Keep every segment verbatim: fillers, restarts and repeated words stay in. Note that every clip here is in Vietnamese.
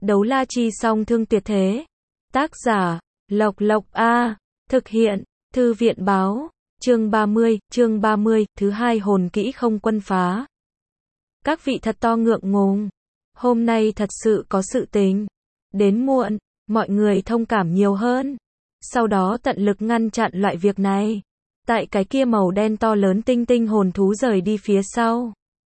Đấu la chi song thương tuyệt thế. Tác giả, Lộc Lộc A. Thực hiện, Thư viện báo. Chương ba mươi, chương ba mươi, thứ hai hồn kỹ không quân phá. Các vị thật to ngượng ngùng. Hôm nay thật sự có sự tình. Đến muộn, mọi người thông cảm nhiều hơn. Sau đó tận lực ngăn chặn loại việc này. Tại cái kia màu đen to lớn tinh tinh hồn thú rời đi phía sau.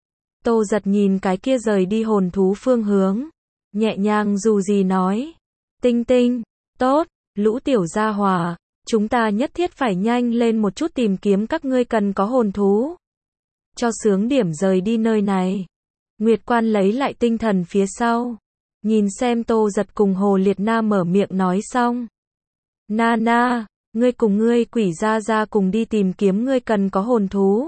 Tô Giật nhìn cái kia rời đi hồn thú phương hướng. Nhẹ nhàng dù gì nói. Tinh tinh, tốt, lũ tiểu gia hỏa. Chúng ta nhất thiết phải nhanh lên một chút tìm kiếm các ngươi cần có hồn thú. Cho sướng điểm rời đi nơi này. Nguyệt Quan lấy lại tinh thần phía sau. Nhìn xem Tô Giật cùng Hồ Liệt Na mở miệng nói xong. Na na, ngươi cùng ngươi quỷ gia gia cùng đi tìm kiếm ngươi cần có hồn thú.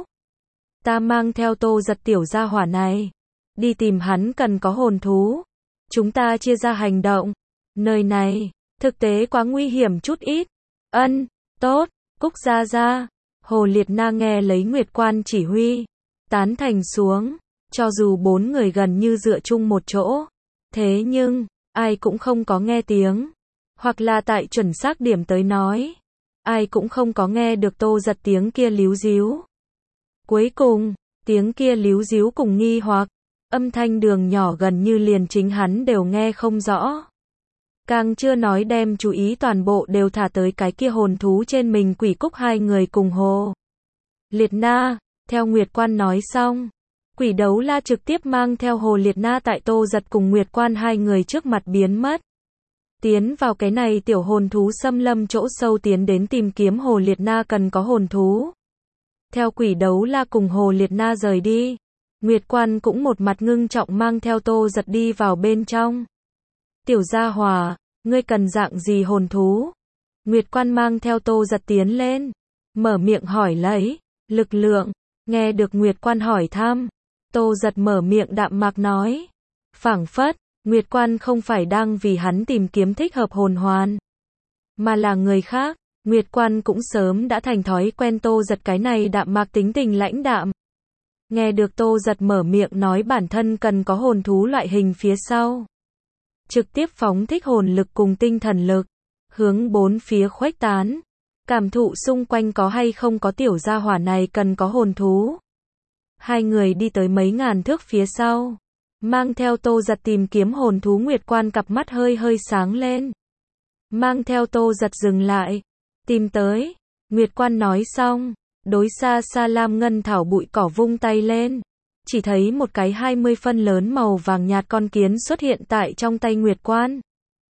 Ta mang theo Tô Giật tiểu gia hỏa này. Đi tìm hắn cần có hồn thú. Chúng ta chia ra hành động. Nơi này, thực tế quá nguy hiểm chút ít. Ân, tốt, Cúc gia gia. Hồ Liệt Na nghe lấy Nguyệt Quan chỉ huy. Tán thành xuống. Cho dù bốn người gần như dựa chung một chỗ. Thế nhưng, ai cũng không có nghe tiếng. Hoặc là tại chuẩn xác điểm tới nói. Ai cũng không có nghe được Tô Giật tiếng kia líu díu. Cuối cùng, tiếng kia líu díu cùng nghi hoặc. Âm thanh đường nhỏ gần như liền chính hắn đều nghe không rõ. Càng chưa nói đem chú ý toàn bộ đều thả tới cái kia hồn thú trên mình quỷ Cúc hai người cùng Hồ Liệt Na. Theo Nguyệt Quan nói xong. Quỷ đấu la trực tiếp mang theo Hồ Liệt Na tại Tô Giật cùng Nguyệt Quan hai người trước mặt biến mất. Tiến vào cái này tiểu hồn thú xâm lâm chỗ sâu tiến đến tìm kiếm Hồ Liệt Na cần có hồn thú. Theo quỷ đấu la cùng Hồ Liệt Na rời đi. Nguyệt Quan cũng một mặt ngưng trọng mang theo Tô Giật đi vào bên trong. Tiểu gia hỏa, ngươi cần dạng gì hồn thú? Nguyệt Quan mang theo Tô Giật tiến lên. Mở miệng hỏi lấy. Lực lượng. Nghe được Nguyệt Quan hỏi thăm. Tô Giật mở miệng đạm mạc nói. Phảng phất, Nguyệt Quan không phải đang vì hắn tìm kiếm thích hợp hồn hoàn. Mà là người khác. Nguyệt Quan cũng sớm đã thành thói quen Tô Giật cái này đạm mạc tính tình lãnh đạm. Nghe được Tô Giật mở miệng nói bản thân cần có hồn thú loại hình phía sau. Trực tiếp phóng thích hồn lực cùng tinh thần lực. Hướng bốn phía khuếch tán. Cảm thụ xung quanh có hay không có tiểu gia hỏa này cần có hồn thú. Hai người đi tới mấy ngàn thước phía sau. Mang theo Tô Giật tìm kiếm hồn thú. Nguyệt Quan cặp mắt hơi hơi sáng lên. Mang theo Tô Giật dừng lại. Tìm tới. Nguyệt Quan nói xong. Đối xa xa lam ngân thảo bụi cỏ vung tay lên. Chỉ thấy một cái hai mươi phân lớn màu vàng nhạt con kiến xuất hiện tại trong tay Nguyệt Quan.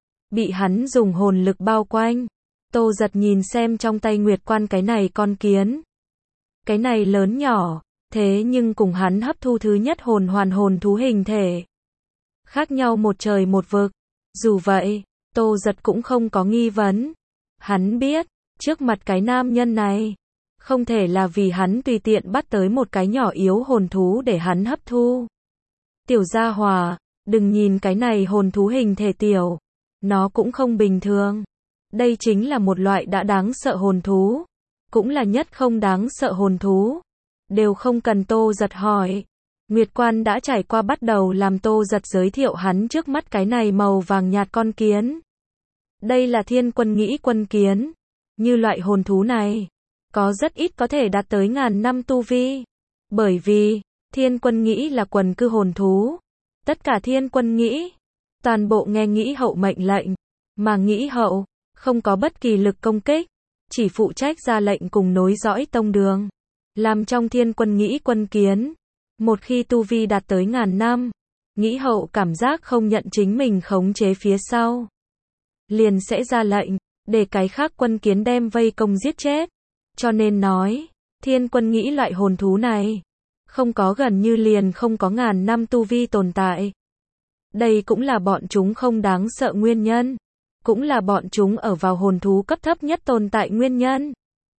Bị hắn dùng hồn lực bao quanh. Tô Giật nhìn xem trong tay Nguyệt Quan cái này con kiến. Cái này lớn nhỏ. Thế nhưng cùng hắn hấp thu thứ nhất hồn hoàn hồn thú hình thể. Khác nhau một trời một vực. Dù vậy, Tô Giật cũng không có nghi vấn. Hắn biết, trước mặt cái nam nhân này. Không thể là vì hắn tùy tiện bắt tới một cái nhỏ yếu hồn thú để hắn hấp thu. Tiểu gia hỏa, đừng nhìn cái này hồn thú hình thể tiểu. Nó cũng không bình thường. Đây chính là một loại đã đáng sợ hồn thú. Cũng là nhất không đáng sợ hồn thú. Đều không cần Tô Giật hỏi. Nguyệt Quan đã trải qua bắt đầu làm Tô Giật giới thiệu hắn trước mắt cái này màu vàng nhạt con kiến. Đây là thiên quân nghĩ quân kiến. Như loại hồn thú này. Có rất ít có thể đạt tới ngàn năm tu vi. Bởi vì, thiên quân nghĩ là quần cư hồn thú. Tất cả thiên quân nghĩ. Toàn bộ nghe nghĩ hậu mệnh lệnh. Mà nghĩ hậu, không có bất kỳ lực công kích. Chỉ phụ trách ra lệnh cùng nối dõi tông đường. Làm trong thiên quân nghĩ quân kiến. Một khi tu vi đạt tới ngàn năm. Nghĩ hậu cảm giác không nhận chính mình khống chế phía sau. Liền sẽ ra lệnh. Để cái khác quân kiến đem vây công giết chết. Cho nên nói, thiên quân nghĩ loại hồn thú này, không có gần như liền không có ngàn năm tu vi tồn tại. Đây cũng là bọn chúng không đáng sợ nguyên nhân. Cũng là bọn chúng ở vào hồn thú cấp thấp nhất tồn tại nguyên nhân.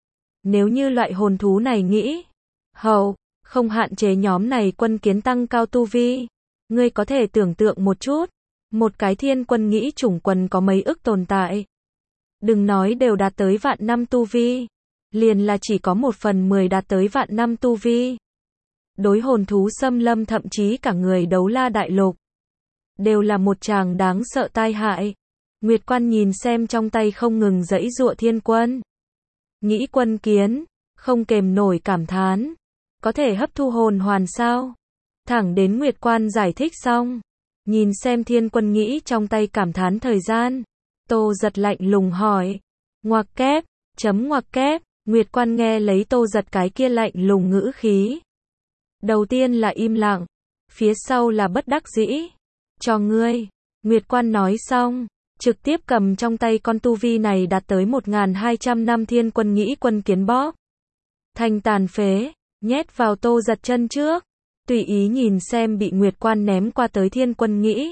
Nếu như loại hồn thú này nghĩ, hậu, không hạn chế nhóm này quân kiến tăng cao tu vi. Ngươi có thể tưởng tượng một chút, một cái thiên quân nghĩ chủng quần có mấy ức tồn tại. Đừng nói đều đạt tới vạn năm tu vi. Liền là chỉ có một phần mười đạt tới vạn năm tu vi. Đối hồn thú xâm lâm thậm chí cả người đấu la đại lục. đều là một chàng đáng sợ tai hại. Nguyệt Quan nhìn xem trong tay không ngừng giãy giụa thiên quân. Nghĩ quân kiến, không kềm nổi cảm thán. Có thể hấp thu hồn hoàn sao? Thẳng đến Nguyệt Quan giải thích xong. Nhìn xem thiên quân nghĩ trong tay cảm thán thời gian. Tô Giật lạnh lùng hỏi. Ngoặc kép, chấm ngoặc kép. Nguyệt Quan nghe lấy Tô Giật cái kia lạnh lùng ngữ khí. Đầu tiên là im lặng. Phía sau là bất đắc dĩ. Cho ngươi. Nguyệt Quan nói xong. Trực tiếp cầm trong tay con tu vi này đạt tới một nghìn hai trăm năm thiên quân nghĩ quân kiến bóp. Thành tàn phế. Nhét vào Tô Giật chân trước. Tùy ý nhìn xem bị Nguyệt Quan ném qua tới thiên quân nghĩ.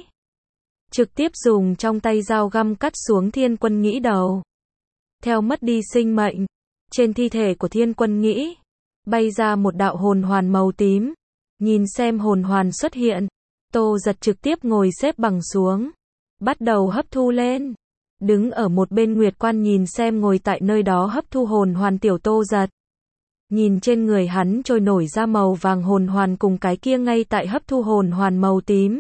Trực tiếp dùng trong tay dao găm cắt xuống thiên quân nghĩ đầu. Theo mất đi sinh mệnh. Trên thi thể của thiên quân nghĩ. Bay ra một đạo hồn hoàn màu tím. Nhìn xem hồn hoàn xuất hiện. Tô Giật trực tiếp ngồi xếp bằng xuống. Bắt đầu hấp thu lên. Đứng ở một bên Nguyệt Quan nhìn xem ngồi tại nơi đó hấp thu hồn hoàn tiểu Tô Giật. Nhìn trên người hắn trôi nổi ra màu vàng hồn hoàn cùng cái kia ngay tại hấp thu hồn hoàn màu tím.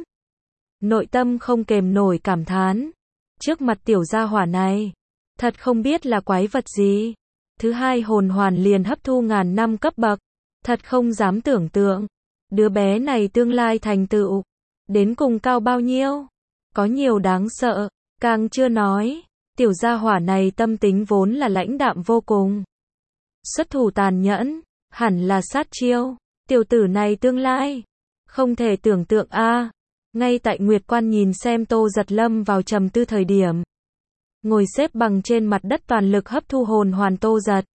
Nội tâm không kềm nổi cảm thán. Trước mặt tiểu gia hỏa này. Thật không biết là quái vật gì. Thứ hai hồn hoàn liền hấp thu ngàn năm cấp bậc. Thật không dám tưởng tượng. Đứa bé này tương lai thành tựu. Đến cùng cao bao nhiêu? Có nhiều đáng sợ. Càng chưa nói. Tiểu gia hỏa này tâm tính vốn là lãnh đạm vô cùng. Xuất thủ tàn nhẫn. Hẳn là sát chiêu. Tiểu tử này tương lai. Không thể tưởng tượng a. À. Ngay tại Nguyệt Quan nhìn xem Tô Giật lâm vào trầm tư thời điểm. Ngồi xếp bằng trên mặt đất toàn lực hấp thu hồn hoàn Tô Giật.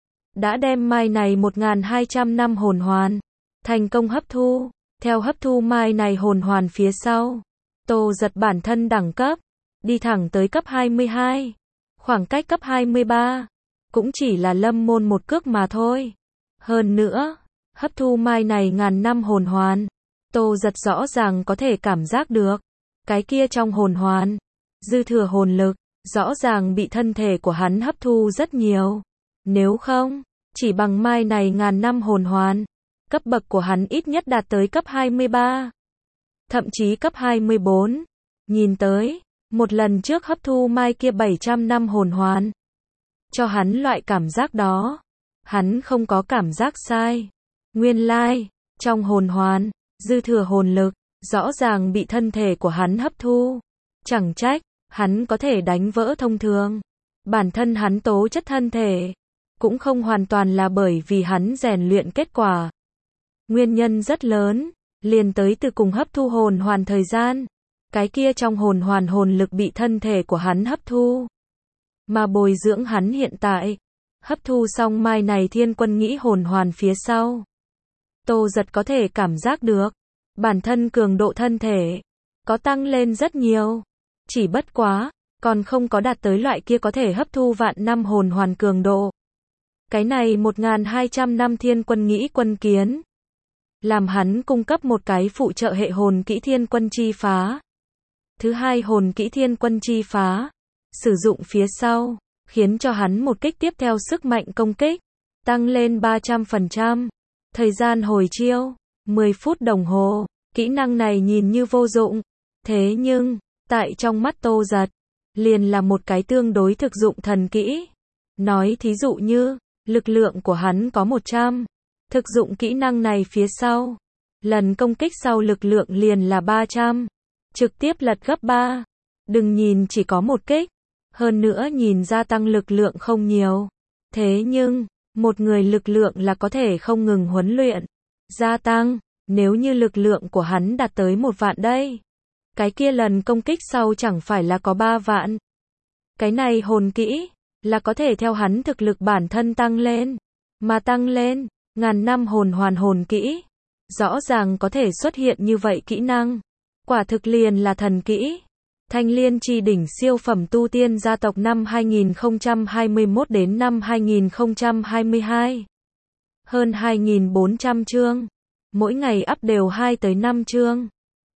Đã đem mai này một nghìn hai trăm năm hồn hoàn. Thành công hấp thu. Theo hấp thu mai này hồn hoàn phía sau. Tô Giật bản thân đẳng cấp. Đi thẳng tới cấp hai mươi hai. Khoảng cách cấp hai mươi ba. Cũng chỉ là lâm môn một cước mà thôi. Hơn nữa. Hấp thu mai này ngàn năm hồn hoàn. Tô Giật rõ ràng có thể cảm giác được. Cái kia trong hồn hoàn. Dư thừa hồn lực. Rõ ràng bị thân thể của hắn hấp thu rất nhiều. Nếu không. Chỉ bằng mai này ngàn năm hồn hoàn. Cấp bậc của hắn ít nhất đạt tới cấp hai mươi ba. Thậm chí cấp hai mươi bốn. Nhìn tới. Một lần trước hấp thu mai kia bảy trăm năm hồn hoàn. Cho hắn loại cảm giác đó. Hắn không có cảm giác sai. Nguyên lai. Trong hồn hoàn. Dư thừa hồn lực. Rõ ràng bị thân thể của hắn hấp thu. Chẳng trách. Hắn có thể đánh vỡ thông thường. Bản thân hắn tố chất thân thể. Cũng không hoàn toàn là bởi vì hắn rèn luyện kết quả. Nguyên nhân rất lớn. Liền tới từ cùng hấp thu hồn hoàn thời gian. Cái kia trong hồn hoàn hồn lực bị thân thể của hắn hấp thu. Mà bồi dưỡng hắn hiện tại. Hấp thu xong mai này thiên quân nghĩ hồn hoàn phía sau. Tô Giật có thể cảm giác được. Bản thân cường độ thân thể. Có tăng lên rất nhiều. Chỉ bất quá. Còn không có đạt tới loại kia có thể hấp thu vạn năm hồn hoàn cường độ. Cái này một nghìn hai trăm năm thiên quân nghĩ quân kiến. Làm hắn cung cấp một cái phụ trợ hệ hồn kỹ thiên quân chi phá. Thứ hai hồn kỹ thiên quân chi phá. Sử dụng phía sau. Khiến cho hắn một kích tiếp theo sức mạnh công kích. Tăng lên ba trăm phần trăm. Thời gian hồi chiêu. mười phút đồng hồ. Kỹ năng này nhìn như vô dụng. Thế nhưng. Tại trong mắt Tô Giật. Liền là một cái tương đối thực dụng thần kỹ. Nói thí dụ như. Lực lượng của hắn có một trăm. Thực dụng kỹ năng này phía sau. Lần công kích sau lực lượng liền là ba trăm. Trực tiếp lật gấp ba. Đừng nhìn chỉ có một kích. Hơn nữa nhìn gia tăng lực lượng không nhiều. Thế nhưng. Một người lực lượng là có thể không ngừng huấn luyện. Gia tăng. Nếu như lực lượng của hắn đạt tới một vạn đây. Cái kia lần công kích sau chẳng phải là có ba vạn. Cái này hồn kỹ. Là có thể theo hắn thực lực bản thân tăng lên. Mà tăng lên. Ngàn năm hồn hoàn hồn kỹ. Rõ ràng có thể xuất hiện như vậy kỹ năng. Quả thực liền là thần kỹ. Thanh Liên Chi Đỉnh siêu phẩm tu tiên gia tộc năm hai nghìn không trăm hai mươi mốt đến năm hai nghìn không trăm hai mươi hai. Hơn hai nghìn bốn trăm chương. Mỗi ngày up đều hai tới năm chương.